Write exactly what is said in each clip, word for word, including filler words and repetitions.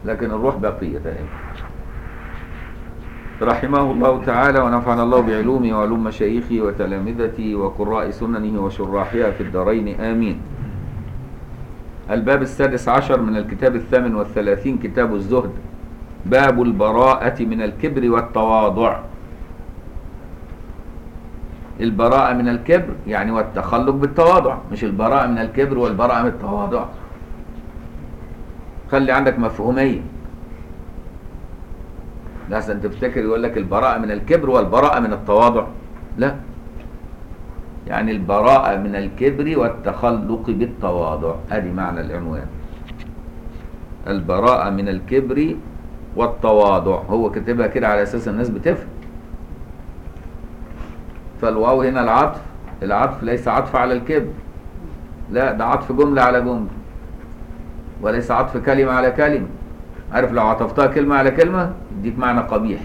لكن الروح باقية دائما. رحمه الله تعالى ونفعنا الله بعلومه وعلوم مشايخه وتلامذته وقراء سننه وشراحها في الدارين آمين. الباب السادس عشر من الكتاب الثامن والثلاثين كتاب الزهد. باب البراءة من الكبر والتواضع. البراءة من الكبر يعني والتخلق بالتواضع، مش البراءة من الكبر والبراءة من التواضع. خلي عندك مفهومية، لحسن تفتكر يقول لك البراءة من الكبر والبراءة من التواضع، لا، يعني البراءة من الكبر والتخلق بالتواضع، ادي معنى العنوان. البراءة من الكبر والتواضع، هو كاتبها كده على اساس الناس بتفهم. فالواو هنا العطف، العطف ليس عطف على الكبر، لا، ده عطف جملة على جملة، وليس عطف كلمة على كلمة. عارف لو عطفتها كلمة على كلمة يديك معنى قبيح،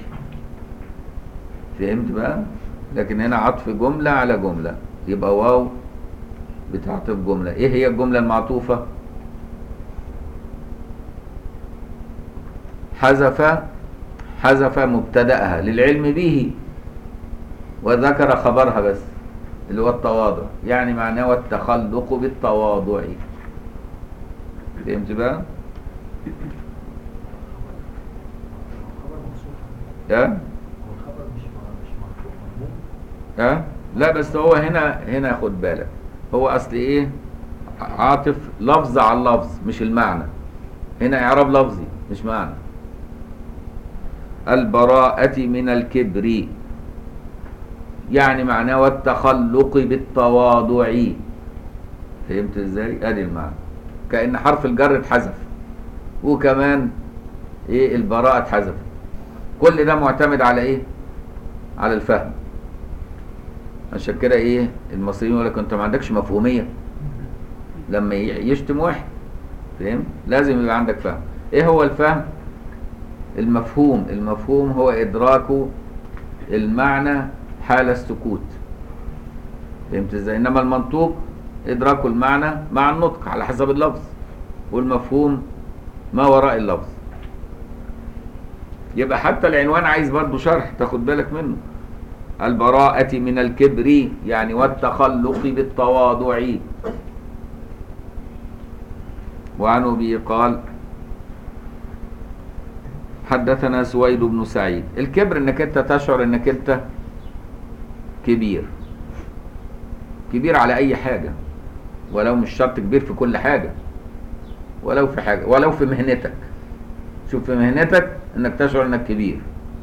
فهمت بقى؟ لكن هنا عطف جملة على جملة، يبقى واو بتعطف جملة. ايه هي الجملة المعطوفة؟ حذف حذف مبتدأها للعلم به وذكر خبرها بس، اللي هو التواضع، يعني معناه والتخلق بالتواضع. فهمت بقى؟ ها؟ ها؟ لا بس هو هنا هنا خد بالك، هو اصل ايه؟ عاطف لفظ على اللفظ مش المعنى. هنا اعراب لفظي مش معنى. البراءة من الكبر يعني معناه والتخلق بالتواضع. فهمت ازاي؟ ادي المعنى، كأن حرف الجر اتحذف وكمان ايه البراءة اتحذف. كل ده معتمد على ايه؟ على الفهم. عشان كده ايه المصريين يقول لك انت ما عندكش مفهومية لما يشتم واحد، فهم؟ لازم يبقى عندك فهم. ايه هو الفهم؟ المفهوم. المفهوم هو ادراك المعنى حال السكوت. فهمت ازاي؟ انما المنطوق ادراك المعنى مع النطق على حسب اللفظ، والمفهوم ما وراء اللفظ. يبقى حتى العنوان عايز برضو شرح تاخد بالك منه. البراءة من الكبر يعني والتخلق بالتواضع. وعن أبي قال حدثنا سويد بن سعيد. الكبر انك انت تشعر انك انت كبير، كبير على اي حاجة، ولو مش شرط كبير في كل حاجة، ولو في حاجة، ولو في مهنتك. شوف في مهنتك انك تشعر انك كبير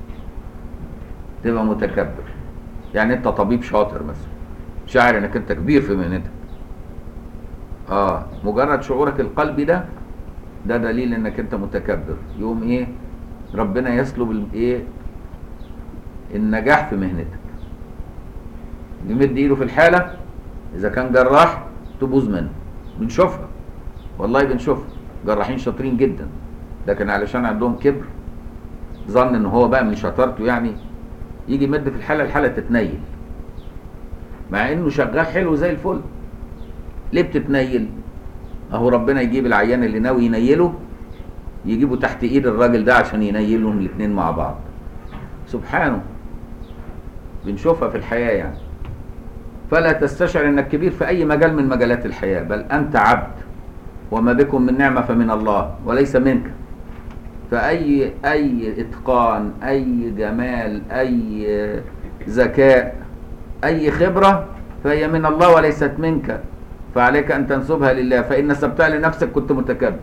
تبقى متكبر. يعني انت طبيب شاطر مثلا، شاعر انك انت كبير في مهنتك، اه مجرد شعورك القلبي ده ده دليل انك انت متكبر. يوم ايه ربنا يسلب الايه النجاح في مهنتك. يمد ايده في الحالة، اذا كان جراح تبوظ منه، بنشوفها والله، بنشوفها جراحين شاطرين جدا لكن علشان عندهم كبر ظن ان هو بقى من شطارته يعني يجي يمد في الحالة، الحالة تتنيل مع انه شغال حلو زي الفل. ليه بتتنيل؟ اهو ربنا يجيب العيان اللي ناوي ينيله يجيبه تحت ايد الراجل ده عشان ينيلهم الاثنين مع بعض. سبحانه، بنشوفها في الحياة يعني. فلا تستشعر انك كبير في اي مجال من مجالات الحياة، بل انت عبد، وما بكم من نعمة فمن الله وليس منك. فاي اي اتقان، اي جمال، اي ذكاء، اي خبرة فهي من الله وليست منك، فعليك ان تنسبها لله، فان نسبتها لنفسك كنت متكبر.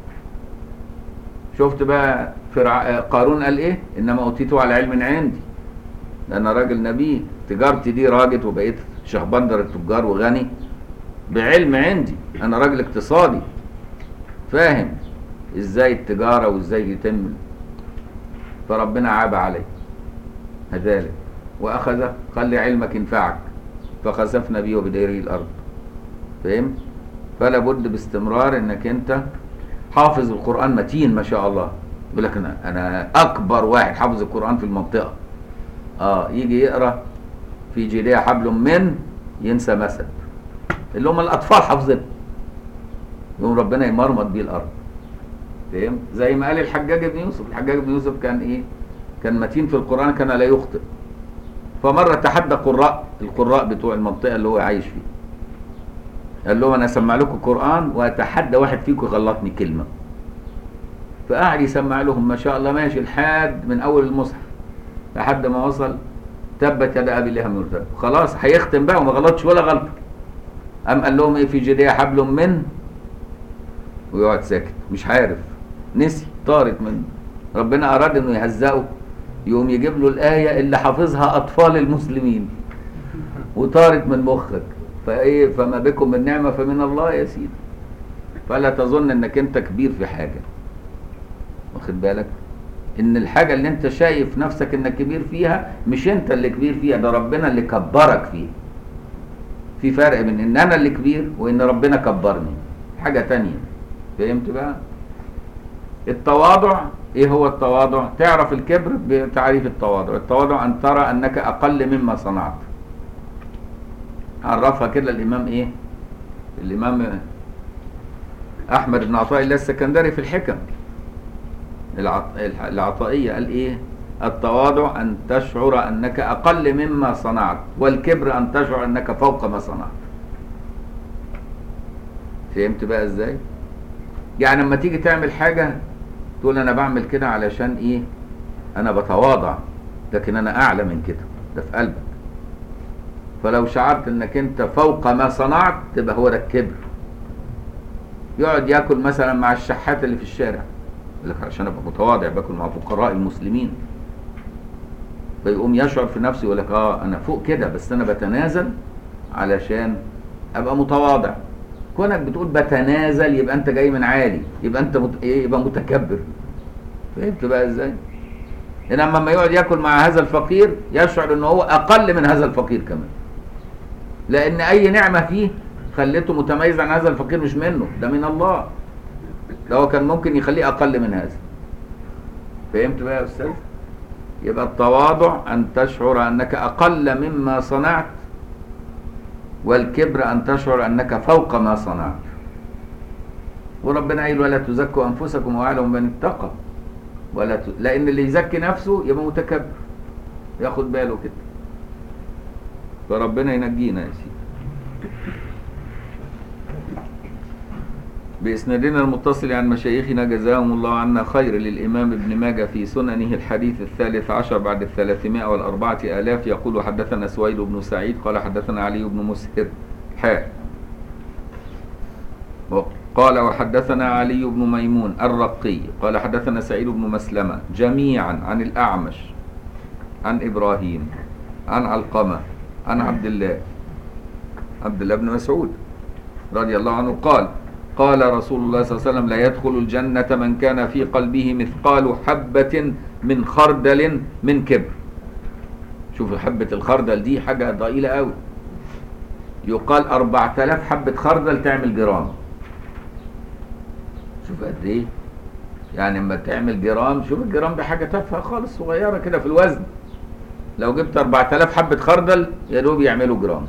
شفت بقى فرع قارون قال ايه؟ انما اوتيته على علم عندي، انا راجل نبي، تجارتي دي راجت وبقيت شهبندر التجار وغني بعلم عندي، انا راجل اقتصادي فاهم ازاي التجارة وازاي يتم. فربنا عاب عليه هذلك واخذ خلي علمك ينفعك، فخسفنا بيه وبديره الارض. فهمت؟ فلا بد باستمرار انك انت حافظ القرآن متين ما شاء الله. يقول لك انا انا اكبر واحد حافظ القرآن في المنطقة. اه يجي يقرا في جيليه حبل من ينسى مسد، اللي هم الاطفال حافظين، يقوم ربنا يمرمط بيه الارض. فهمت؟ زي ما قال الحجاج بن يوسف. الحجاج بن يوسف كان ايه؟ كان متين في القرآن، كان لا يخطئ. فمرة تحدى قراء القراء بتوع المنطقة اللي هو عايش فيها، قال لهم انا اسمع لكم قرآن واتحدى واحد فيكم يغلطني كلمة. فقعد يسمع لهم ما شاء الله ماشي لحد من اول المصحف لحد ما وصل تبت يدا ابي لهب وتب، خلاص هيختم بقى وما غلطش ولا غلطه. قام قال لهم ايه؟ في جديه حبل من، ويقعد ساكت مش عارف، نسي، طارت منه. ربنا اراد انه يهزقه، يقوم يجيب له الايه اللي حافظها اطفال المسلمين وطارت من مخك. فايه؟ فما بكم من نعمه فمن الله يا سيدي. فلا تظن انك انت كبير في حاجه، واخد بالك؟ ان الحاجه اللي انت شايف نفسك انك كبير فيها مش انت اللي كبير فيها، ده ربنا اللي كبرك فيها. في فرق بين ان انا اللي كبير وان ربنا كبرني، حاجه تانية. فهمت بقى؟ التواضع ايه هو التواضع؟ تعرف الكبر بتعريف التواضع. التواضع ان ترى انك اقل مما صنعت. عرفها كده الامام ايه؟ الامام احمد بن عطاء الله السكندري في الحكم العطائية، قال ايه؟ التواضع ان تشعر انك اقل مما صنعت، والكبر ان تشعر انك فوق ما صنعت. فهمت بقى ازاي؟ يعني لما تيجي تعمل حاجة تقول انا بعمل كده علشان ايه؟ انا بتواضع، لكن انا اعلى من كده، ده في قلبك. فلو شعرت انك انت فوق ما صنعت تبقى هو ده الكبر. يقعد ياكل مثلا مع الشحات اللي في الشارع، يقول لك عشان ابقى متواضع باكل مع فقراء المسلمين. فيقوم يشعر في نفسه يقول لك اه انا فوق كده، بس انا بتنازل علشان ابقى متواضع. كونك بتقول بتنازل يبقى انت جاي من عالي، يبقى انت مت... يبقى متكبر. فهمت بقى ازاي؟ انما لما يقعد ياكل مع هذا الفقير يشعر ان هو اقل من هذا الفقير كمان، لان اي نعمه فيه خليته متميز عن هذا الفقير، مش منه، ده من الله. ده هو كان ممكن يخليه اقل من هذا. فهمت بقى يا استاذ؟ يبقى التواضع ان تشعر انك اقل مما صنعت، والكبر ان تشعر انك فوق ما صنعت. وربنا قال ولا تزكوا انفسكم واعلم من اتقى. ولا ت... لان اللي يزكي نفسه يبقى متكبر، ياخد باله كده. فربنا ينجينا يا سيدي. بإسنادنا المتصل عن مشايخنا جزاهم الله عنا خير للإمام ابن ماجه في سننه الحديث الثالث عشر بعد الثلاثمائة والأربعة آلاف، يقول حدثنا سويد بن سعيد قال حدثنا علي بن مسهر حاء قال وحدثنا علي بن ميمون الرقي قال حدثنا سعيد بن مسلمة جميعا عن الأعمش عن إبراهيم عن علقمة عن عبد الله عبد الله بن مسعود رضي الله عنه قال قال رسول الله صلى الله عليه وسلم لا يدخل الجنة من كان في قلبه مثقال حبة من خردل من كبر. شوف حبة الخردل دي حاجة ضئيلة قوي، يقال أربعة آلاف حبة خردل تعمل جرام. شوف قد ايه يعني لما تعمل جرام. شوف الجرام ده حاجة تافهة خالص صغيرة كده في الوزن، لو جبت أربعة آلاف حبة خردل يا دوب يعملوا جرام.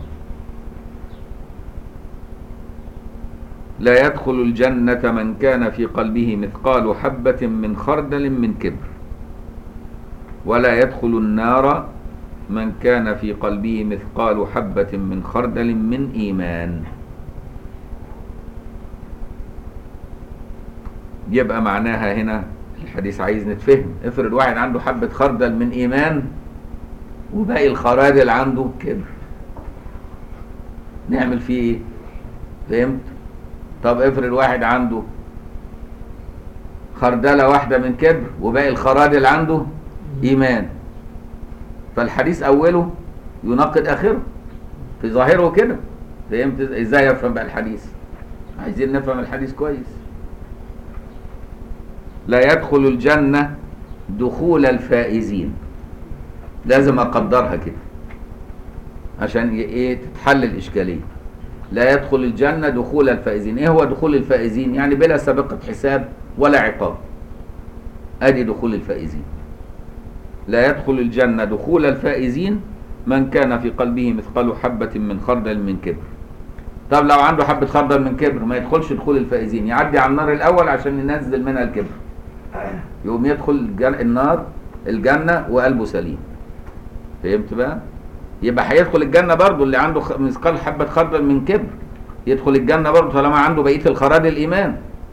لا يدخل الجنة من كان في قلبه مثقال حبة من خردل من كبر، ولا يدخل النار من كان في قلبه مثقال حبة من خردل من إيمان. يبقى معناها هنا الحديث عايز نتفهم. افرض واحد عنده حبة خردل من إيمان وباقي الخرادل عنده كبر، نعمل فيه ايه؟ فهمت؟ طب افرض واحد عنده خردلة واحدة من كبر وباقي الخرادل عنده إيمان، فالحديث أوله يناقض آخره في ظاهره كده. فهمت ازاي؟ يفهم بقى الحديث. عايزين نفهم الحديث كويس. لا يدخل الجنة دخول الفائزين، لازم أقدرها كده عشان ايه تتحل الإشكالية. لا يدخل الجنة دخول الفائزين. ايه هو دخول الفائزين؟ يعني بلا سابقة حساب ولا عقاب. ادي دخول الفائزين. لا يدخل الجنة دخول الفائزين من كان في قلبه مثقال حبة من خردل من كبر. طب لو عنده حبة خردل من كبر ما يدخلش دخول الفائزين، يعدي على النار الأول عشان ينزل منها الكبر، يقوم يدخل الجن... النار الجنة وقلبه سليم. فهمت بقى؟ يبقى هيدخل الجنة برضه اللي عنده خ... مثقال حبة خردل من كبر، يدخل الجنة برضه طالما عنده بقية الخراد الإيمان،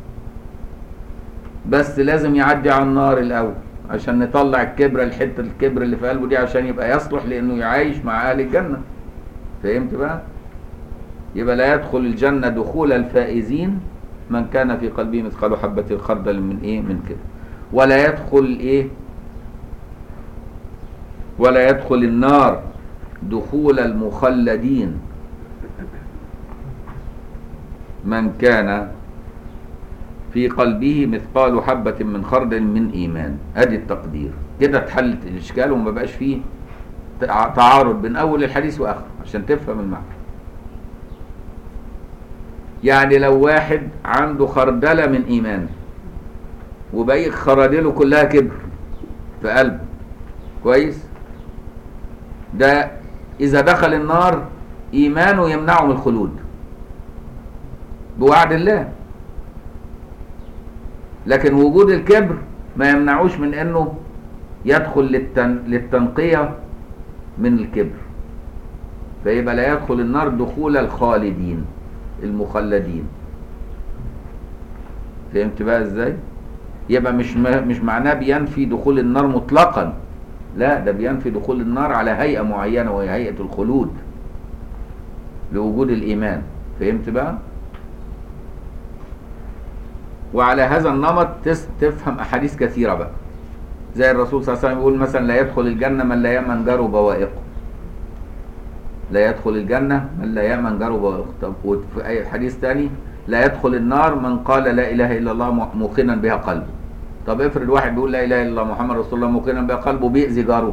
بس لازم يعدي على النار الأول عشان نطلع الكبر، الحتة الكبر اللي في قلبه دي، عشان يبقى يصلح لأنه يعيش مع أهل الجنة. فهمت بقى؟ يبقى لا يدخل الجنة دخول الفائزين من كان في قلبه مثقال حبة خردل من إيه؟ من كبر. ولا يدخل إيه؟ ولا يدخل النار دخول المخلدين من كان في قلبه مثقال حبة من خردل من إيمان. أدي التقدير كده، اتحلت الإشكال وما بقاش فيه تعارض بين أول الحديث وآخره عشان تفهم المعنى. يعني لو واحد عنده خردلة من إيمان وباقي خرادله كلها كبر في قلبه، كويس، ده إذا دخل النار إيمانه يمنعه من الخلود بوعد الله، لكن وجود الكبر ما يمنعوش من أنه يدخل للتن... للتنقية من الكبر، فيبقى لا يدخل النار دخول الخالدين المخلدين. فهمت بقى ازاي؟ يبقى مش م... مش معناه بينفي دخول النار مطلقا، لا، ده بينفي دخول النار على هيئة معينة وهي هيئة الخلود لوجود الإيمان. فهمت بقى؟ وعلى هذا النمط تفهم أحاديث كثيرة بقى، زي الرسول صلى الله عليه وسلم يقول مثلا لا يدخل الجنة من لا يأمن جاره بوائقه، لا يدخل الجنة من لا يأمن جاره بوائقه. طب وفي أي حديث تاني لا يدخل النار من قال لا إله إلا الله موقنا بها قلبه. طب افرض واحد بيقول لا إله إلا الله محمد رسول الله موقنا بها قلبه بيأذي جاره،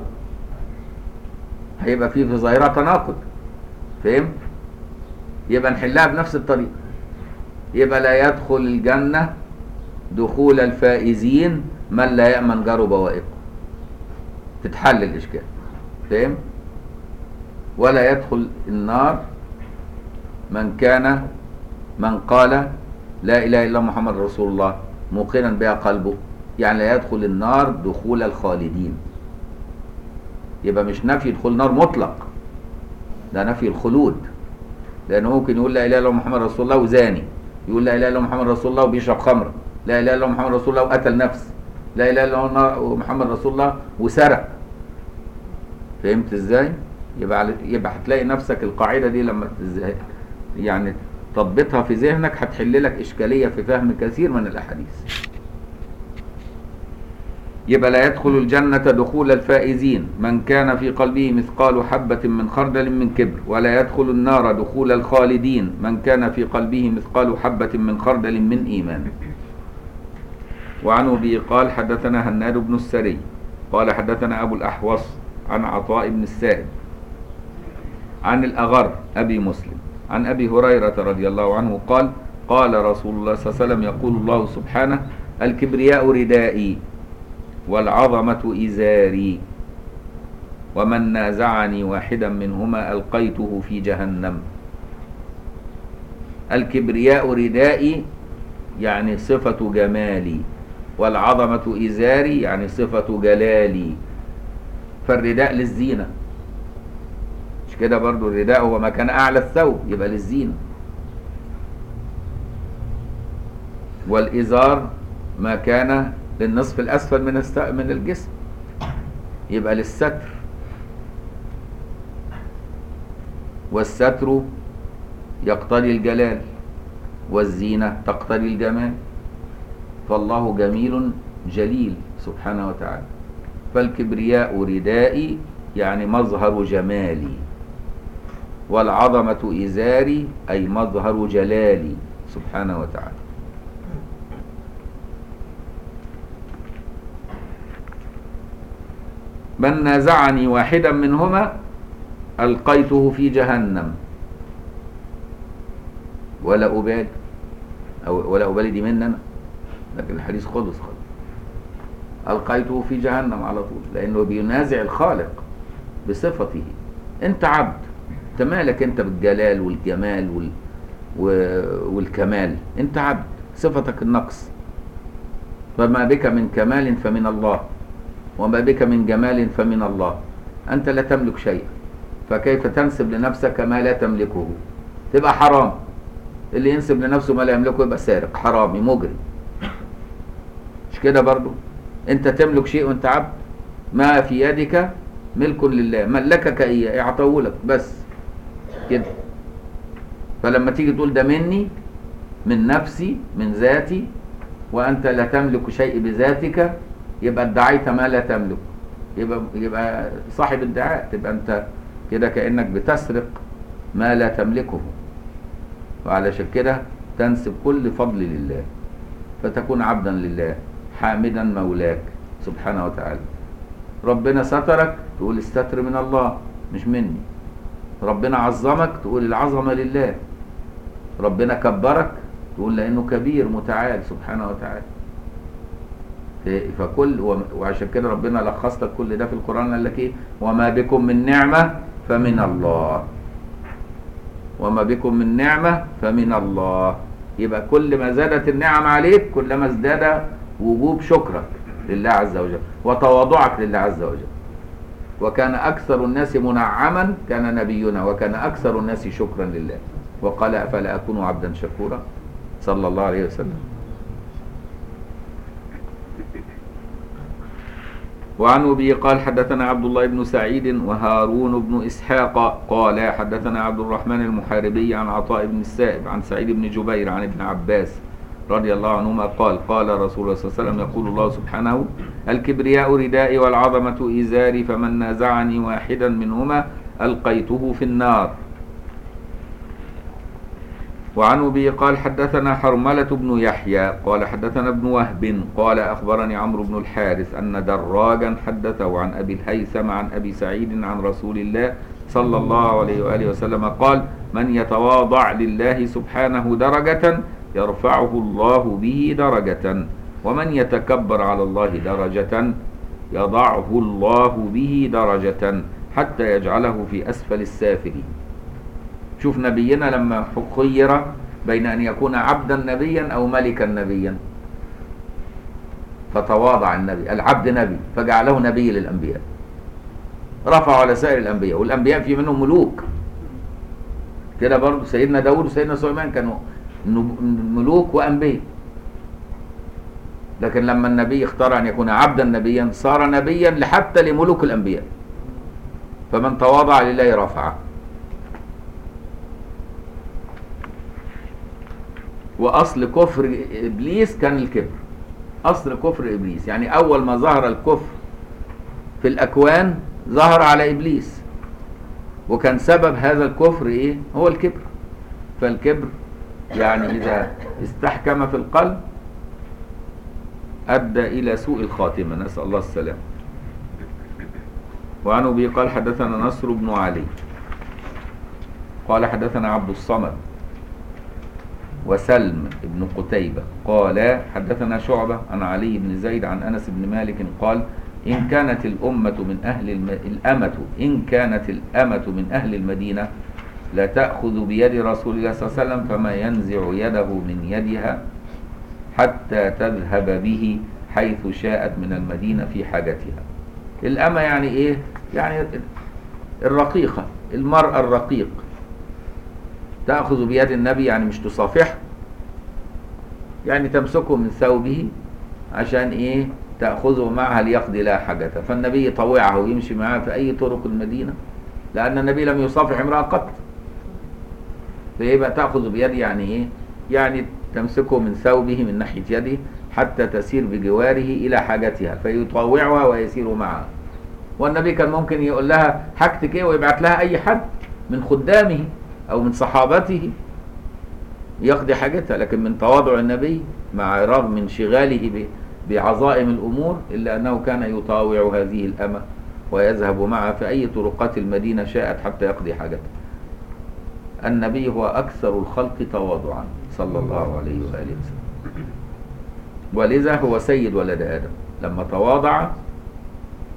هيبقى فيه في ظاهرة تناقض. فهمت؟ يبقى نحلها بنفس الطريقة، يبقى لا يدخل الجنة دخول الفائزين من لا يأمن جاره بوائقه، تتحل الإشكال. فهم؟ ولا يدخل النار من كان من قال لا إله إلا محمد رسول الله موقنا بها قلبه، يعني لا يدخل النار دخول الخالدين. يبقى مش نفي دخول النار مطلق، ده نفي الخلود، لأنه ممكن يقول لا إله إلا محمد رسول الله وزاني، يقول لا إله إلا محمد رسول الله وبيشرب خمر، لا إله إلا محمد رسول الله وقتل نفس، لا إله إلا محمد رسول الله وسرق. فهمت إزاي؟ يبقى يبقى هتلاقي نفسك القاعدة دي لما يعني تضبطها في ذهنك هتحل لك إشكالية في فهم كثير من الأحاديث. يبقى لا يدخل الجنة دخول الفائزين من كان في قلبه مثقال حبة من خردل من كبر، ولا يدخل النار دخول الخالدين من كان في قلبه مثقال حبة من خردل من إيمان. وعن أبي قال حدثنا هناد بن السري قال حدثنا أبو الأحوص عن عطاء بن السائب عن الأغر أبي مسلم عن أبي هريرة رضي الله عنه قال قال رسول الله صلى الله عليه وسلم يقول الله سبحانه الكبرياء ردائي والعظمة إزاري ومن نازعني واحدا منهما ألقيته في جهنم. الكبرياء ردائي يعني صفة جمالي، والعظمة إزاري يعني صفة جلالي. فالرداء للزينة، مش كده برضو؟ الرداء هو ما كان أعلى الثوب يبقى للزينة، والإزار ما كان للنصف الأسفل من من الجسم يبقى للستر، والستر يقتضي الجلال والزينة تقتضي الجمال، فالله جميل جليل سبحانه وتعالى. فالكبرياء ردائي يعني مظهر جمالي، والعظمة إزاري أي مظهر جلالي سبحانه وتعالى. من نازعني واحدا منهما ألقيته في جهنم ولا أبالي، أو ولا أبالي دي مننا، لكن الحديث خلص خلص ألقيته في جهنم على طول، لأنه بينازع الخالق بصفته. أنت عبد، أنت مالك أنت بالجلال والجمال وال... والكمال، انت عبد، صفتك النقص. فما بك من كمال فمن الله، وما بك من جمال فمن الله. انت لا تملك شيئا، فكيف تنسب لنفسك ما لا تملكه؟ تبقى حرام. اللي ينسب لنفسه ما لا يملكه يبقى سارق، حرامي، مجرم. مش كده برضو؟ انت تملك شيء وانت عبد. ما في يدك ملك لله، ملكك اياه، اعطاه لك بس كده. فلما تيجي تقول ده مني، من نفسي، من ذاتي، وانت لا تملك شيء بذاتك، يبقى ادعيت ما لا تملك. يبقى يبقى صاحب ادعاء، تبقى انت كده كأنك بتسرق ما لا تملكه. وعلشان كده تنسب كل فضل لله، فتكون عبدا لله حامدا مولاك سبحانه وتعالى. ربنا سترك، تقول الستر من الله مش مني. ربنا عظمك، تقول العظمة لله. ربنا كبرك، تقول لأنه كبير متعال سبحانه وتعالى. فكل وعشان كده ربنا لخص لك كل ده في القرآن، قال لك ايه؟ وما بكم من نعمة فمن الله. وما بكم من نعمة فمن الله. يبقى كل ما زادت النعم عليك كلما ازداد وجوب شكرك لله عز وجل وتواضعك لله عز وجل. وكان أكثر الناس منعما كان نبينا، وكان أكثر الناس شكرا لله. وقال أفلا أكون عبدا شكورا صلى الله عليه وسلم. وعن أبي قال حدثنا عبد الله بن سعيد وهارون بن إسحاق قال حدثنا عبد الرحمن المحاربي عن عطاء بن السائب عن سعيد بن جبير عن ابن عباس رضي الله عنهما قال قال رسول الله صلى الله عليه وسلم يقول الله سبحانه الكبرياء ردائي والعظمة إزاري فمن نازعني واحدا منهما ألقيته في النار. وعن أبي قال حدثنا حرملة بن يحيى قال حدثنا ابن وهب قال أخبرني عمرو بن الحارث أن دراجا حدثه عن أبي الهيثم عن أبي سعيد عن رسول الله صلى الله عليه وآله وسلم قال من يتواضع لله سبحانه درجة يرفعه الله به درجة، ومن يتكبر على الله درجة يضعه الله به درجة حتى يجعله في أسفل السافلين. شوف نبينا لما خير بين أن يكون عبدا نبيا أو ملكا نبيا، فتواضع النبي، العبد نبي فجعله نبي للأنبياء، رفعه على سائر الأنبياء. والأنبياء في منهم ملوك كده برضو، سيدنا داود وسيدنا سليمان كانوا ملوك وأنبياء. لكن لما النبي اختار أن يكون عبدا نبيا صار نبيا حتى لملوك الأنبياء. فمن تواضع لله رفعه. وأصل كفر إبليس كان الكبر. أصل كفر إبليس يعني أول ما ظهر الكفر في الأكوان ظهر على إبليس، وكان سبب هذا الكفر إيه؟ هو الكبر. فالكبر يعني إذا استحكم في القلب أدى إلى سوء الخاتمة، نسأل الله السلام. وعن أبي قال حدثنا نصر بن علي قال حدثنا عبد الصمد وسلم بن قتيبة قال حدثنا شعبة عن علي بن زيد عن أنس بن مالك قال إن كانت الأمة من أهل الم... الأمة إن كانت الأمة من أهل المدينة لا تأخذ بيد رسول الله صلى الله عليه وسلم فما ينزع يده من يدها حتى تذهب به حيث شاءت من المدينة في حاجتها. الأمة يعني إيه؟ يعني الرقيقة، المرأة الرقيق. تأخذ بيد النبي يعني مش تصافحه، يعني تمسكه من ثوبه عشان إيه؟ تأخذه معها ليقضي لها حاجتها. فالنبي يطوعه ويمشي معها في أي طرق المدينة، لأن النبي لم يصافح امرأة قط. فيبقى تأخذ بيد يعني إيه؟ يعني تمسكه من ثوبه من ناحية يده حتى تسير بجواره إلى حاجتها فيطوعها ويسير معها. والنبي كان ممكن يقول لها حاجتك إيه ويبعت لها أي حد من خدامه أو من صحابته يقضي حاجتها، لكن من تواضع النبي مع رغم انشغاله بعظائم الأمور إلا أنه كان يطاوع هذه الأمة ويذهب معها في أي طرقات المدينة شاءت حتى يقضي حاجتها. النبي هو أكثر الخلق تواضعا صلى الله عليه وآله وسلم، ولذا هو سيد ولد آدم. لما تواضع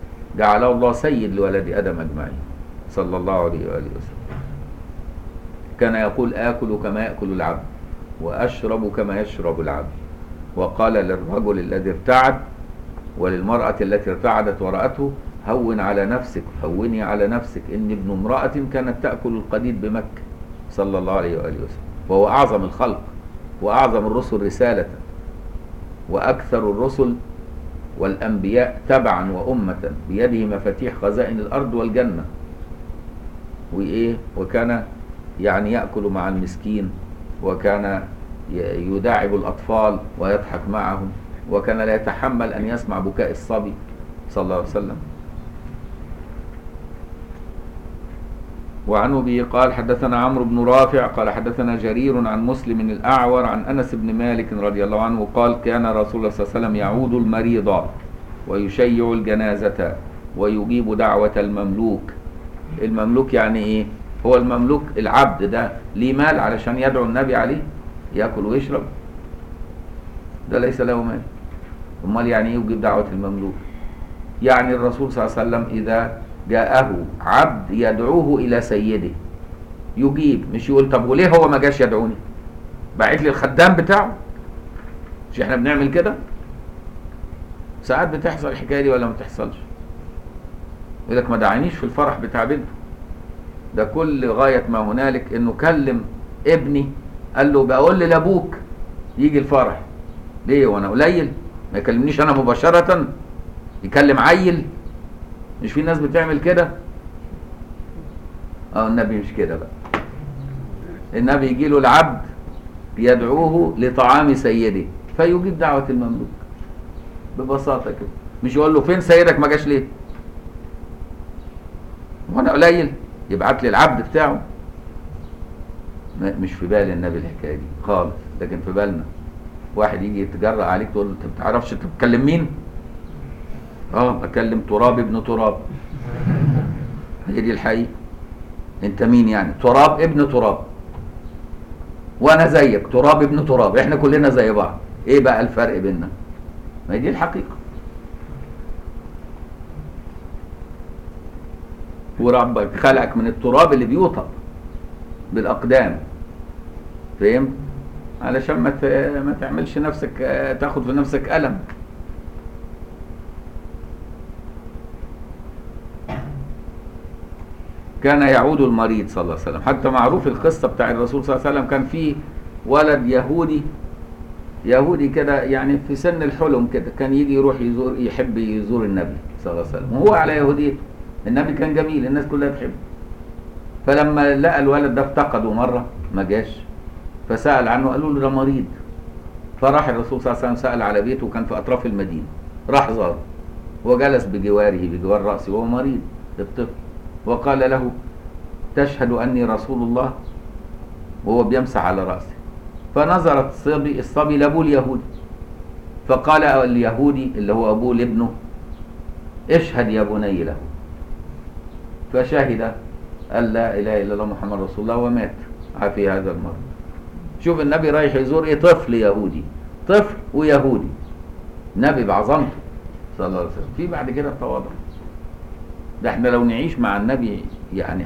جعله الله سيد لولد آدم أجمعين صلى الله عليه وآله وسلم. كان يقول آكل كما يأكل العبد وأشرب كما يشرب العبد. وقال للرجل الذي ارتعد وللمرأة التي ارتعدت ورأته: هون على نفسك، هوني على نفسك، إن ابن امرأة كانت تأكل القديد بمكة، صلى الله عليه وآله وسلم، وهو أعظم الخلق وأعظم الرسل رسالة وأكثر الرسل والأنبياء تبعا وأمة، بيده مفاتيح خزائن الأرض والجنة. وإيه وكان يعني يأكل مع المسكين، وكان يداعب الأطفال ويضحك معهم، وكان لا يتحمل أن يسمع بكاء الصبي صلى الله عليه وسلم. وعنه به قال: حدثنا عمرو بن رافع قال حدثنا جرير عن مسلم الأعور عن أنس بن مالك رضي الله عنه قال: كان رسول الله صلى الله عليه وسلم يعود المريض ويشيع الجنازة ويجيب دعوة المملوك. المملوك يعني إيه؟ هو المملوك العبد ده ليه مال علشان يدعو النبي عليه يأكل ويشرب؟ ده ليس له مال. امال يعني ايه يجيب دعوة المملوك؟ يعني الرسول صلى الله عليه وسلم إذا جاءه عبد يدعوه إلى سيده يجيب، مش يقول طب وليه هو ما جاش يدعوني؟ بعت لي الخدام بتاعه. مش احنا بنعمل كده؟ ساعات بتحصل الحكاية دي ولا ما تحصلش؟ يقول لك ما دعانيش في الفرح بتاع بنته. ده كل غاية ما هنالك انه كلم ابني قال له بقول لي لابوك يجي الفرح. ليه وانا قليل؟ ما يكلمنيش انا مباشرة، يكلم عيل. مش في ناس بتعمل كده؟ اه النبي مش كده بقى. النبي يجي له العبد يدعوه لطعام سيده فيجيب دعوة المملوك ببساطة كده. مش يقول له فين سيدك ما جاش ليه؟ وانا قليل؟ يبعت لي العبد بتاعه. مش في بال النبي الحكايه دي خالص، لكن في بالنا. واحد يجي يتجرأ عليك تقول له انت ما بتعرفش انت بتكلم مين؟ اه بكلم تراب ابن تراب. هي دي الحقيقه. انت مين يعني؟ تراب ابن تراب، وانا زيك تراب ابن تراب، احنا كلنا زي بعض. ايه بقى الفرق بيننا؟ ما هي دي الحقيقه. وربك خلقك من التراب اللي بيوطب بالاقدام، فهمت؟ علشان ما ما تعملش نفسك تاخد في نفسك ألم. كان يعود المريض صلى الله عليه وسلم. حتى معروف القصة بتاع الرسول صلى الله عليه وسلم، كان في ولد يهودي يهودي كده يعني في سن الحلم كده، كان يجي يروح يزور يحب يزور النبي صلى الله عليه وسلم وهو على يهوديته. النبي كان جميل الناس كلها تحبه. فلما لقى الولد ده افتقده مرة ما جاش، فسأل عنه قالوا له ده مريض. فراح الرسول صلى الله عليه وسلم سأل على بيته وكان في أطراف المدينة، راح زاره وجلس بجواره بجوار رأسه وهو مريض الطفل، وقال له تشهد أني رسول الله؟ وهو بيمسح على رأسه. فنظرت الصبي الصبي لأبوه اليهودي، فقال اليهودي اللي هو أبوه لابنه اشهد يا بني له. فشهد أن لا إله إلا الله محمد رسول الله ومات في هذا المرض. شوف النبي رايح يزور ايه؟ طفل يهودي، طفل ويهودي، نبي بعظمته صلى الله عليه وسلم. في بعد كده التواضع ده. احنا لو نعيش مع النبي يعني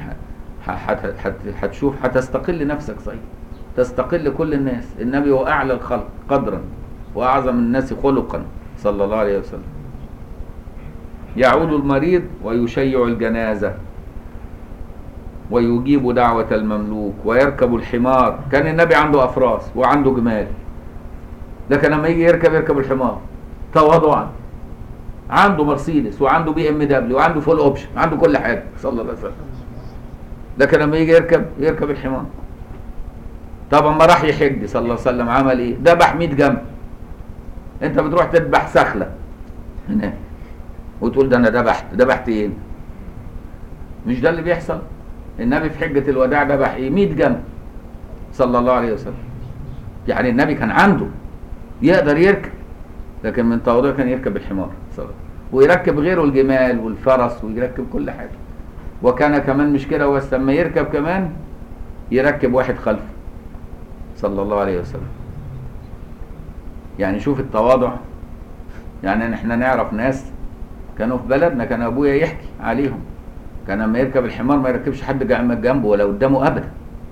هتشوف هتستقل نفسك صحيح، تستقل كل الناس. النبي هو اعلى الخلق قدرا واعظم الناس خلقا صلى الله عليه وسلم. يعود المريض ويشيع الجنازة ويجيب دعوة المملوك ويركب الحمار. كان النبي عنده أفراس وعنده جمال، لكن لما يجي يركب يركب الحمار تواضعا. عنده مرسيدس وعنده بي ام دبليو وعنده فول اوبشن، عنده كل حاجة صلى الله عليه وسلم، لكن لما يجي يركب يركب الحمار. طب اما راح يحج صلى الله عليه وسلم عمل ايه؟ ذبح مية جنب. انت بتروح تذبح سخلة هناك وتقول ده انا ذبحت، ذبحت ايه؟ مش ده اللي بيحصل؟ النبي في حجة الوداع ذبح ايه؟ مية جنب صلى الله عليه وسلم. يعني النبي كان عنده يقدر يركب، لكن من تواضعه كان يركب الحمار صلى الله، ويركب غيره الجمال والفرس ويركب كل حاجة. وكان كمان مش كده بس، لما يركب كمان يركب واحد خلفه صلى الله عليه وسلم. يعني شوف التواضع. يعني احنا نعرف ناس كانوا في بلدنا كان ابويا يحكي عليهم، كان لما يركب الحمار ما يركبش حد جنبه ولا قدامه ابدا.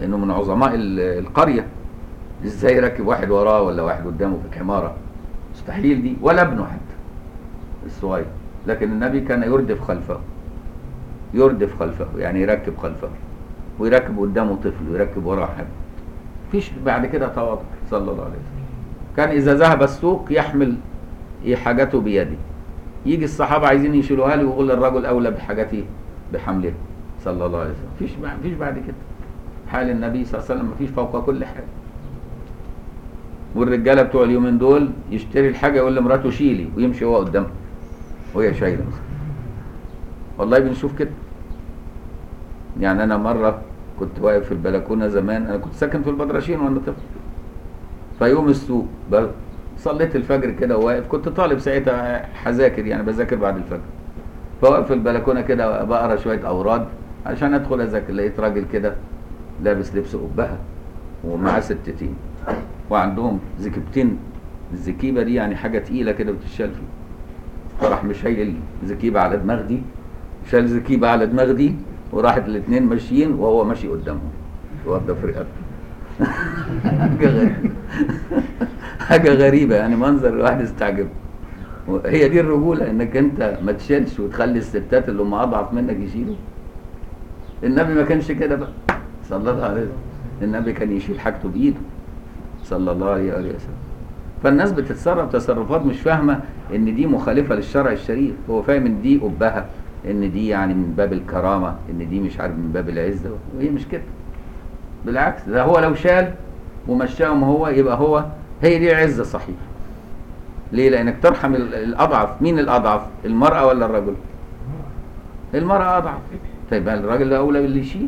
لانه من عظماء القريه. ازاي راكب واحد وراه ولا واحد قدامه في الحماره؟ مستحيل دي، ولا ابنه حتى الصغير. لكن النبي كان يردف خلفه، يردف خلفه يعني يركب خلفه، ويركب قدامه طفل ويركب وراه حد. مفيش بعد كده تواضع صلى الله عليه وسلم. كان اذا ذهب السوق يحمل حاجته بيده، يجي الصحابه عايزين يشيلوها له ويقول الرجل اولى بحاجته بحملها صلى الله عليه وسلم. مفيش مفيش بعد كده. حال النبي صلى الله عليه وسلم مفيش فوق كل حاجه. والرجاله بتوع اليومين دول يشتري الحاجه يقول لمراته شيلي ويمشي هو قدامها وهي شايله. والله بنشوف كده. يعني انا مره كنت واقف في البلكونه زمان، انا كنت ساكن في البدرشين وانا طفل. فيوم السوق صليت الفجر كده وواقف، كنت طالب ساعتها هذاكر يعني بذاكر بعد الفجر. فواقف في البلكونه كده بقرا شويه اوراد عشان ادخل اذاكر، لقيت راجل كده لابس لبس قبها ومعاه ستتين وعندهم زكيبتين. الزكيبه دي يعني حاجه تقيله كده بتشال فيه. فراح مشايل زكيبه على دماغ دي، شال زكيبه على دماغ دي، وراحت الاثنين ماشيين وهو ماشي قدامهم يوظف رقبته. حاجه غريبه. حاجه غريبه يعني، منظر الواحد يستعجب. هي دي الرجوله، انك انت ما تشيلش وتخلي الستات اللي هم اضعف منك يشيلوا. النبي ما كانش كده بقى صلى الله عليه وسلم. النبي كان يشيل حاجته بايده صلى الله عليه وسلم. فالناس بتتصرف تصرفات مش فاهمه ان دي مخالفه للشرع الشريف. هو فاهم ان دي قبها، ان دي يعني من باب الكرامه، ان دي مش عارف من باب العزه، وهي مش كده. بالعكس، ده هو لو شال ومشاهم هو يبقى هو هي دي عزه صحيح. ليه؟ لانك ترحم الاضعف. مين الاضعف؟ المراه ولا الرجل؟ المراه اضعف. طيب الراجل ده اولى باللي يشيل.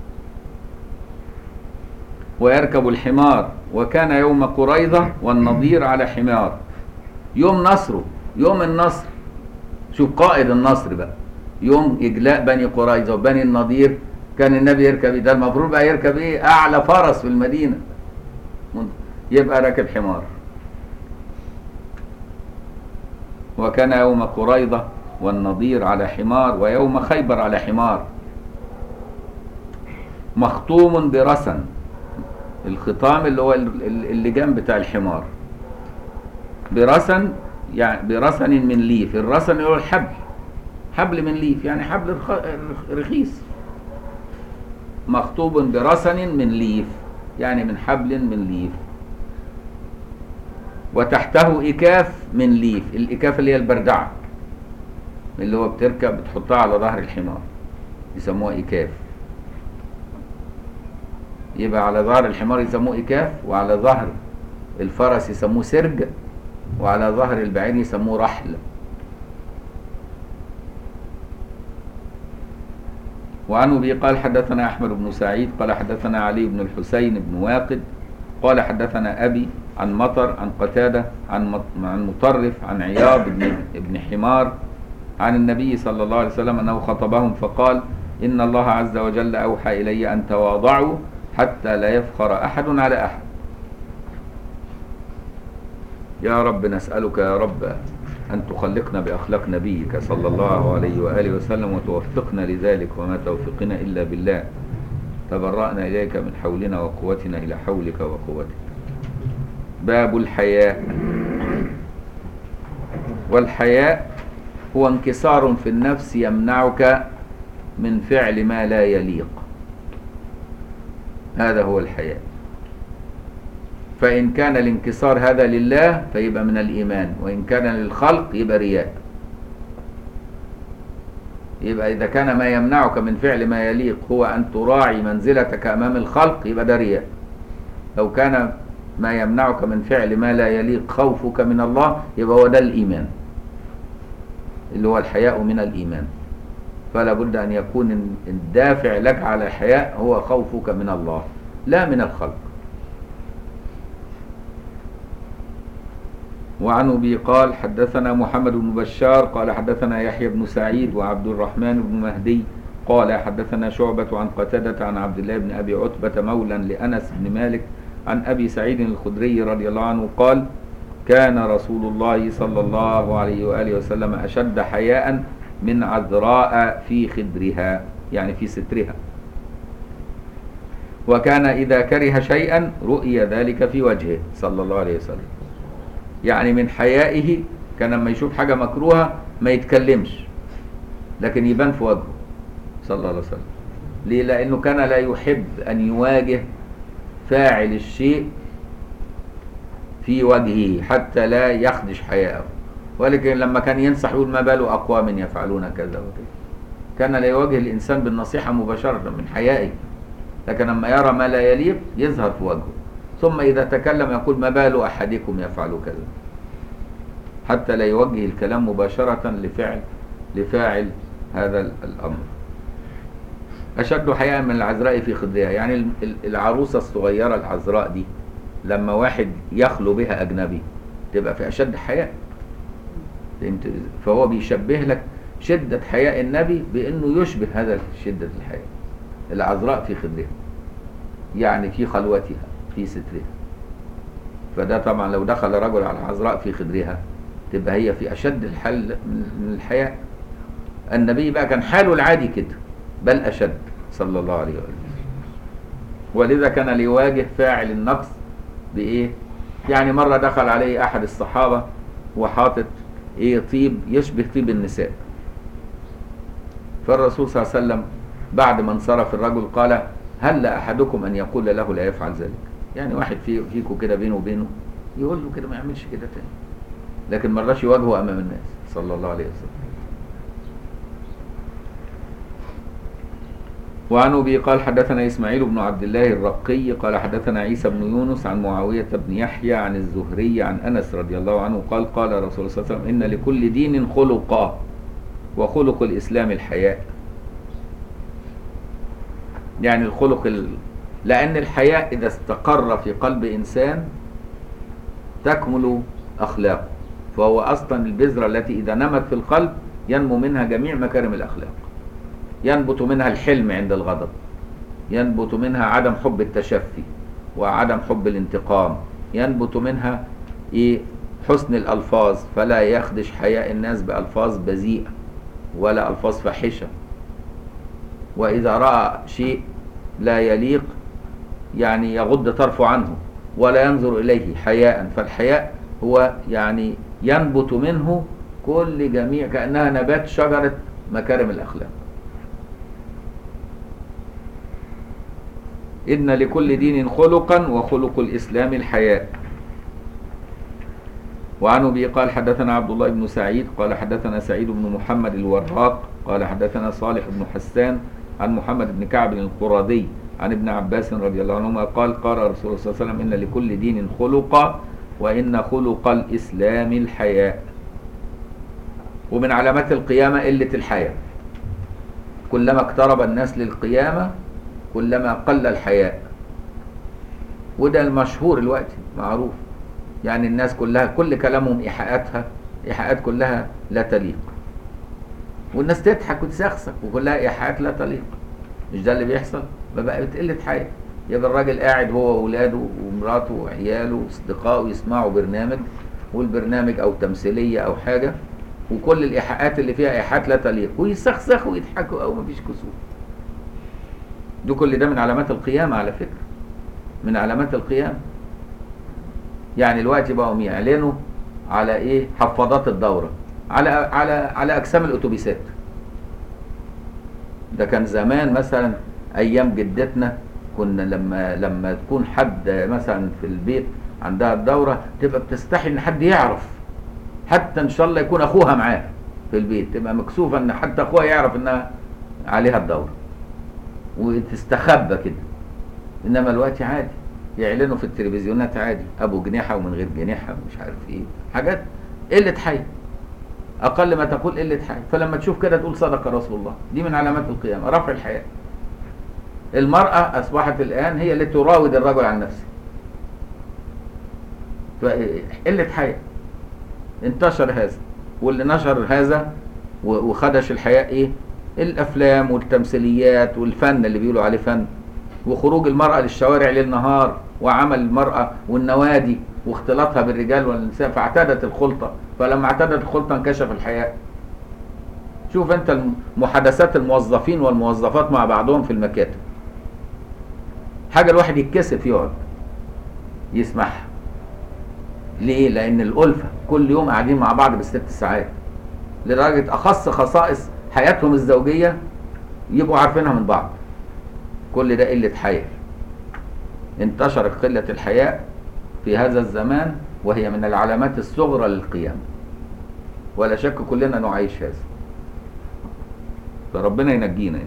ويركب الحمار. وكان يوم قريظة والنضير على حمار. يوم نصره، يوم النصر، شوف قائد النصر بقى، يوم إجلاء بني قريظة وبني النضير، كان النبي يركب. ده المفروض بقى يركب ايه؟ أعلى فرس في المدينة، يبقى راكب حمار. وكان يوم قريظة والنضير على حمار، ويوم خيبر على حمار مخطوم برسن. الخطام اللي هو اللجام بتاع الحمار. برسن يعني برسن من ليف. الرسن اللي هو الحبل، حبل من ليف يعني حبل رخيص. مخطوب برسن من ليف يعني من حبل من ليف. وتحته إكاف من ليف. الإكاف اللي هي البردعة اللي هو بتركب بتحطها على ظهر الحمار يسموها إكاف. يبقى على ظهر الحمار يسموه إكاف، وعلى ظهر الفرس يسموه سرج، وعلى ظهر البعير يسموه رحل. وعنه به قال حدثنا أحمد بن سعيد قال حدثنا علي بن الحسين بن واقد قال حدثنا أبي عن مطر عن قتادة عن عن مطرف عن عياض بن ابن حمار عن النبي صلى الله عليه وسلم أنه خطبهم فقال: إن الله عز وجل أوحى إلي أن تواضعوا حتى لا يفخر أحد على أحد. يا رب نسألك يا رب أن تخلقنا بأخلاق نبيك صلى الله عليه وآله وسلم وتوفقنا لذلك، وما توفقنا إلا بالله. تبرأنا إليك من حولنا وقوتنا إلى حولك وقوتك. باب الحياء. والحياء هو انكسار في النفس يمنعك من فعل ما لا يليق. هذا هو الحياء. فإن كان الانكسار هذا لله فيبقى من الإيمان، وإن كان للخلق يبقى رياء. يبقى إذا كان ما يمنعك من فعل ما يليق هو أن تراعي منزلتك أمام الخلق يبقى ده رياء. لو كان ما يمنعك من فعل ما لا يليق خوفك من الله يبقى هو ده الإيمان، اللي هو الحياء من الإيمان. فلا بد أن يكون الدافع لك على الحياء هو خوفك من الله لا من الخلق. وعن أبي قال حدثنا محمد بن بشار قال حدثنا يحيى بن سعيد وعبد الرحمن بن مهدي قال حدثنا شعبة عن قتادة عن عبد الله بن أبي عتبة مولى لأنس بن مالك عن أبي سعيد الخدري رضي الله عنه قال: كان رسول الله صلى الله عليه وآله وسلم أشد حياء من عذراء في خدرها، يعني في سترها. وكان إذا كره شيئا رؤي ذلك في وجهه صلى الله عليه وسلم. يعني من حيائه كان لما يشوف حاجة مكروهة ما يتكلمش، لكن يبان في وجهه صلى الله عليه وسلم. ليه؟ لأنه كان لا يحب أن يواجه فاعل الشيء في وجهه حتى لا يخدش حياءه. ولكن لما كان ينصح يقول ما بال أقوام يفعلون كذا وكذا، كان لا يواجه الإنسان بالنصيحة مباشرة من حيائه، لكن لما يرى ما لا يليق يظهر في وجهه، ثم إذا تكلم يقول ما بال أحدكم يفعل كذا، حتى لا يوجه الكلام مباشرة لفعل لفاعل هذا الأمر. أشد حياء من العذراء في خدرها، يعني العروسة الصغيرة العذراء دي لما واحد يخلو بها أجنبي تبقى في أشد حياء. فهو بيشبه لك شدة حياء النبي بأنه يشبه هذا شدة الحياء. العذراء في خدرها يعني في خلوتها في سترها، فده طبعا لو دخل رجل على العذراء في خدرها تبقى هي في أشد الحل من الحياء. النبي بقى كان حاله العادي كده بل أشد صلى الله عليه وسلم، ولذا كان ليواجه فاعل النقص بإيه؟ يعني مرة دخل عليه أحد الصحابة وحاطط إيه طيب يشبه طيب النساء، فالرسول صلى الله عليه وسلم بعد ما انصرف الرجل قال هل أحدكم أن يقول له لا يفعل ذلك؟ يعني واحد في فيكم كده بينه وبينه يقول له كده ما يعملش كده تاني، لكن ما رضاش يواجهه أمام الناس صلى الله عليه وسلم. وعن أبي قال حدثنا إسماعيل بن عبد الله الرقي قال حدثنا عيسى بن يونس عن معاوية بن يحيى عن الزهري عن أنس رضي الله عنه قال قال رسول الله صلى الله عليه وسلم إن لكل دين خلقا وخلق الإسلام الحياء. يعني الخلق ال... لأن الحياء إذا استقر في قلب إنسان تكمل أخلاقه، فهو أصلا البذرة التي إذا نمت في القلب ينمو منها جميع مكارم الأخلاق، ينبت منها الحلم عند الغضب، ينبت منها عدم حب التشفي وعدم حب الانتقام، ينبت منها إيه؟ حسن الألفاظ، فلا يخدش حياء الناس بألفاظ بذيئة ولا ألفاظ فاحشة، وإذا رأى شيء لا يليق يعني يغض طرفه عنه ولا ينظر إليه حياء. فالحياء هو يعني ينبت منه كل جميع كأنها نبات شجرة مكارم الأخلاق. إن لكل دين خلقا وخلق الإسلام الحياء. وعن أبي قال حدثنا عبد الله بن سعيد قال حدثنا سعيد بن محمد الوراق قال حدثنا صالح بن حسان عن محمد بن كعب القرظي عن ابن عباس رضي الله عنهما قال قال رسول الله صلى الله عليه وسلم إن لكل دين خلقا وإن خلق الإسلام الحياء. ومن علامات القيامة قلة الحياء، كلما اقترب الناس للقيامة كلما قل الحياء، وده المشهور الوقت معروف، يعني الناس كلها كل كلامهم إيحاءاتها إيحاءات كلها لا تليق، والناس تضحك وتسخسخ وكلها إيحاءات لا تليق. مش ده اللي بيحصل؟ فبقى بتقلة حياء. يبقى الراجل قاعد هو وأولاده ومراته وعياله واصدقائه يسمعوا برنامج، والبرنامج أو تمثيلية أو حاجة، وكل الإيحاءات اللي فيها إيحاءات لا تليق، ويسخسخوا ويضحكوا أو مفيش كسوف. ده كل ده من علامات القيامة على فكرة، من علامات القيامة. يعني الوقت بقوا يعلنوا على ايه؟ حفاضات الدورة على على على اجسام الاتوبيسات. ده كان زمان مثلا ايام جدتنا كنا لما لما تكون حد مثلا في البيت عندها الدورة تبقى بتستحي ان حد يعرف، حتى ان شاء الله يكون اخوها معاه في البيت، تبقى مكسوفة ان حتى اخوها يعرف انها عليها الدورة وتستخبى كده. انما الوقت عادي يعلنوا في التلفزيونات عادي، ابو جنيحه ومن غير جنيحه مش عارف ايه، حاجات قله حي، اقل ما تقول قله حي. فلما تشوف كده تقول صدق رسول الله. دي من علامات القيامه، رفع الحياء. المراه اصبحت الان هي اللي تراود الرجل عن نفسه، فقله حياء انتشر هذا. واللي نشر هذا وخدش الحياء ايه؟ الافلام والتمثيليات والفن اللي بيقولوا عليه فن، وخروج المرأة للشوارع ليل نهار، وعمل المرأة والنوادي واختلاطها بالرجال والنساء، فاعتادت الخلطة. فلما اعتادت الخلطة انكشف الحياء. شوف انت محادثات الموظفين والموظفات مع بعضهم في المكاتب، حاجة الواحد يتكسف يقعد يسمعها. ليه؟ لأن الألفة كل يوم قاعدين مع بعض بالست ساعات، لدرجة أخص خصائص حياتهم الزوجية يبقوا عارفينها من بعض. كل ده قلة حياء. انتشرت قلة الحياء في هذا الزمان، وهي من العلامات الصغرى للقيامة، ولا شك كلنا نعيش هذا. فربنا ينجينا.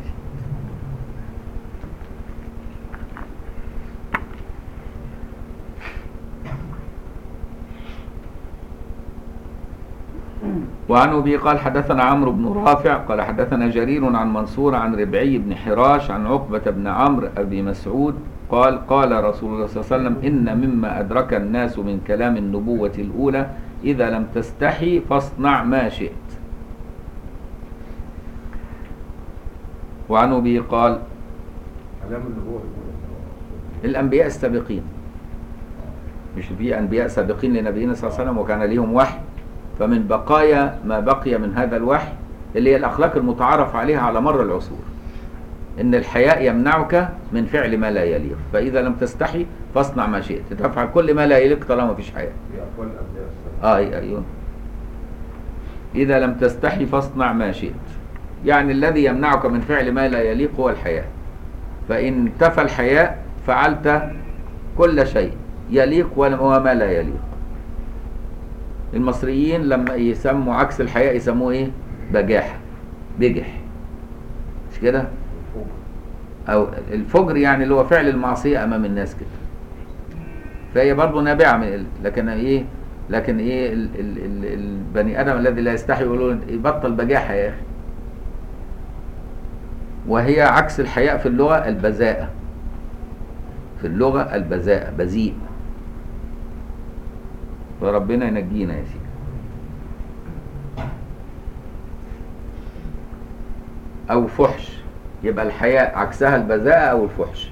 وعن أبي قال حدثنا عمرو بن رافع قال حدثنا جرير عن منصور عن ربعي بن حراش عن عقبة بن عمرو أبي مسعود قال قال رسول الله صلى الله عليه وسلم إن مما أدرك الناس من كلام النبوة الأولى إذا لم تستحي فاصنع ما شئت. وعن أبي قال كلام النبوة الأنبياء السابقين، مش في أنبياء سابقين لنبينا صلى الله عليه وسلم وكان ليهم وحي، فمن بقايا ما بقي من هذا الوحي اللي هي الأخلاق المتعارف عليها على مر العصور، إن الحياء يمنعك من فعل ما لا يليق، فإذا لم تستحي فاصنع ما شئت، تفعل كل ما لا يليق طالما مفيش حياء. في أقوال الأنبياء آه أيوه. إذا لم تستحي فاصنع ما شئت، يعني الذي يمنعك من فعل ما لا يليق هو الحياء، فإن انتفى الحياء فعلت كل شيء يليق وما لا يليق. المصريين لما يسموا عكس الحياء يسموه ايه؟ بجاحة، بجح، مش كده؟ او الفجر يعني اللي هو فعل المعصية امام الناس كده. فهي برضه نابعة من، لكن ايه؟ لكن ايه ال ال ال البني ادم الذي لا يستحي يقولوا بطل بجاحة يا اخي. وهي عكس الحياء في اللغة البذاءة، في اللغة البذاءة، بذيء. وربنا ينجينا يا سيدي. او فحش، يبقى الحياء عكسها البذاءة او الفحش.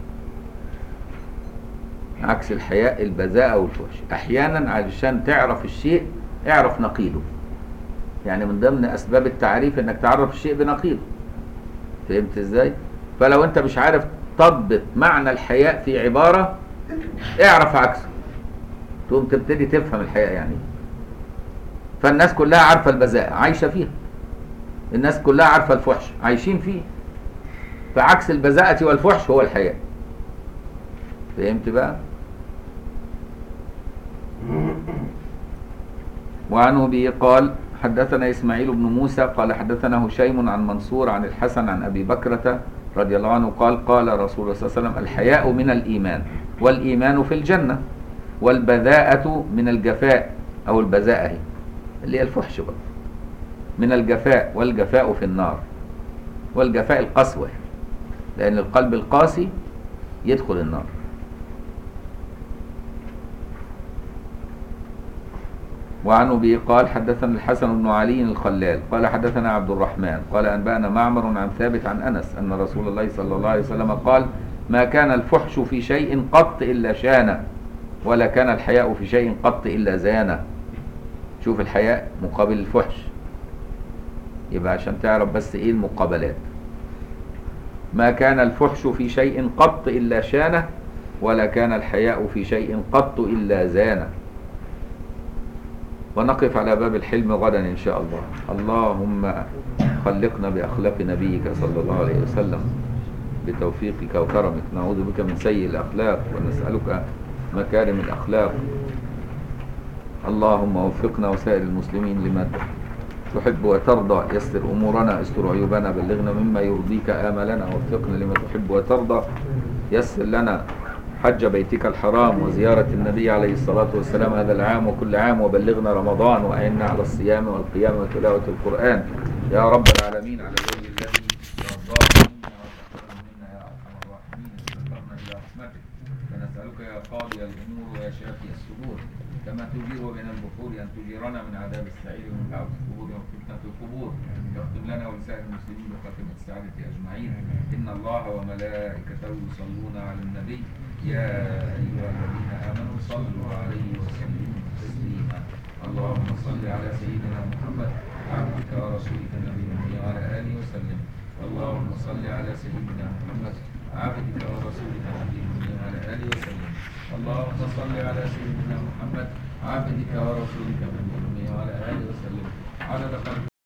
عكس الحياء البذاءة او الفحش. احيانا علشان تعرف الشيء اعرف نقيضه، يعني من ضمن اسباب التعريف انك تعرف الشيء بنقيضه. فهمت ازاي؟ فلو انت مش عارف تضبط معنى الحياء في عبارة اعرف عكسه، تقوم تبتدي تفهم الحياء يعني. فالناس كلها عارفة البذاءة عايشة فيها، الناس كلها عارفة الفحش عايشين فيه، فعكس البذاءة والفحش هو الحياء. فهمت بقى؟ وعنه به قال حدثنا إسماعيل بن موسى قال حدثنا هشيم عن منصور عن الحسن عن أبي بكرة رضي الله عنه قال قال رسول الله صلى الله عليه وسلم الحياء من الإيمان، والإيمان في الجنة، والبذاءة من الجفاء أو البذاءة اللي هي الفحش بقى، من الجفاء، والجفاء في النار، والجفاء القسوة، لأن القلب القاسي يدخل النار. وعنه به قال حدثنا الحسن بن علي الخلال قال حدثنا عبد الرحمن قال أنبأنا معمر عن ثابت عن أنس أن رسول الله صلى الله عليه وسلم قال ما كان الفحش في شيء قط إلا شانه، ولا كان الحياء في شيء قط إلا زانه. شوف الحياء مقابل الفحش، يبقى عشان تعرف بس إيه المقابلات. ما كان الفحش في شيء قط إلا شانه، ولا كان الحياء في شيء قط إلا زانه. ونقف على باب الحلم غدا إن شاء الله. اللهم خلقنا بأخلاق نبيك صلى الله عليه وسلم بتوفيقك وكرمك، نعوذ بك من سيء الأخلاق ونسألك مكارم الأخلاق. اللهم وفقنا وسائر المسلمين لما تحب وترضى، يسر أمورنا، استر عيوبنا، بلغنا مما يرضيك آملنا، وفقنا لما تحب وترضى، يسر لنا حج بيتك الحرام وزيارة النبي عليه الصلاة والسلام هذا العام وكل عام، وبلغنا رمضان وأعنا على الصيام والقيام وتلاوة القرآن يا رب العالمين، على الوجه الذي يرضاه منا يا أرحم الراحمين. استغفرنا إلى رحمتك فنسألك يا قاضي الأمور ويا شافي الصدور، كما تجير بين البحور أن تجيرنا من عذاب السعير ومن دعوة القبور ومن فتنة القبور. واختم لنا ولسائر المسلمين بخاتمة السعادة أجمعين. إن الله وملائكته يصلون على النبي يا أيها الذين آمنوا صلوا عليه وسلموا تسليما. اللهم صل على سيدنا محمد عبدك ورسولك النبي وعلى آله وسلم. اللهم صل على سيدنا محمد عبدك ورسولك نبينا وعلى آله وسلم. اللهم صل على سيدنا محمد عبدك ورسولك نبينا وعلى آله وسلم. عدد خلق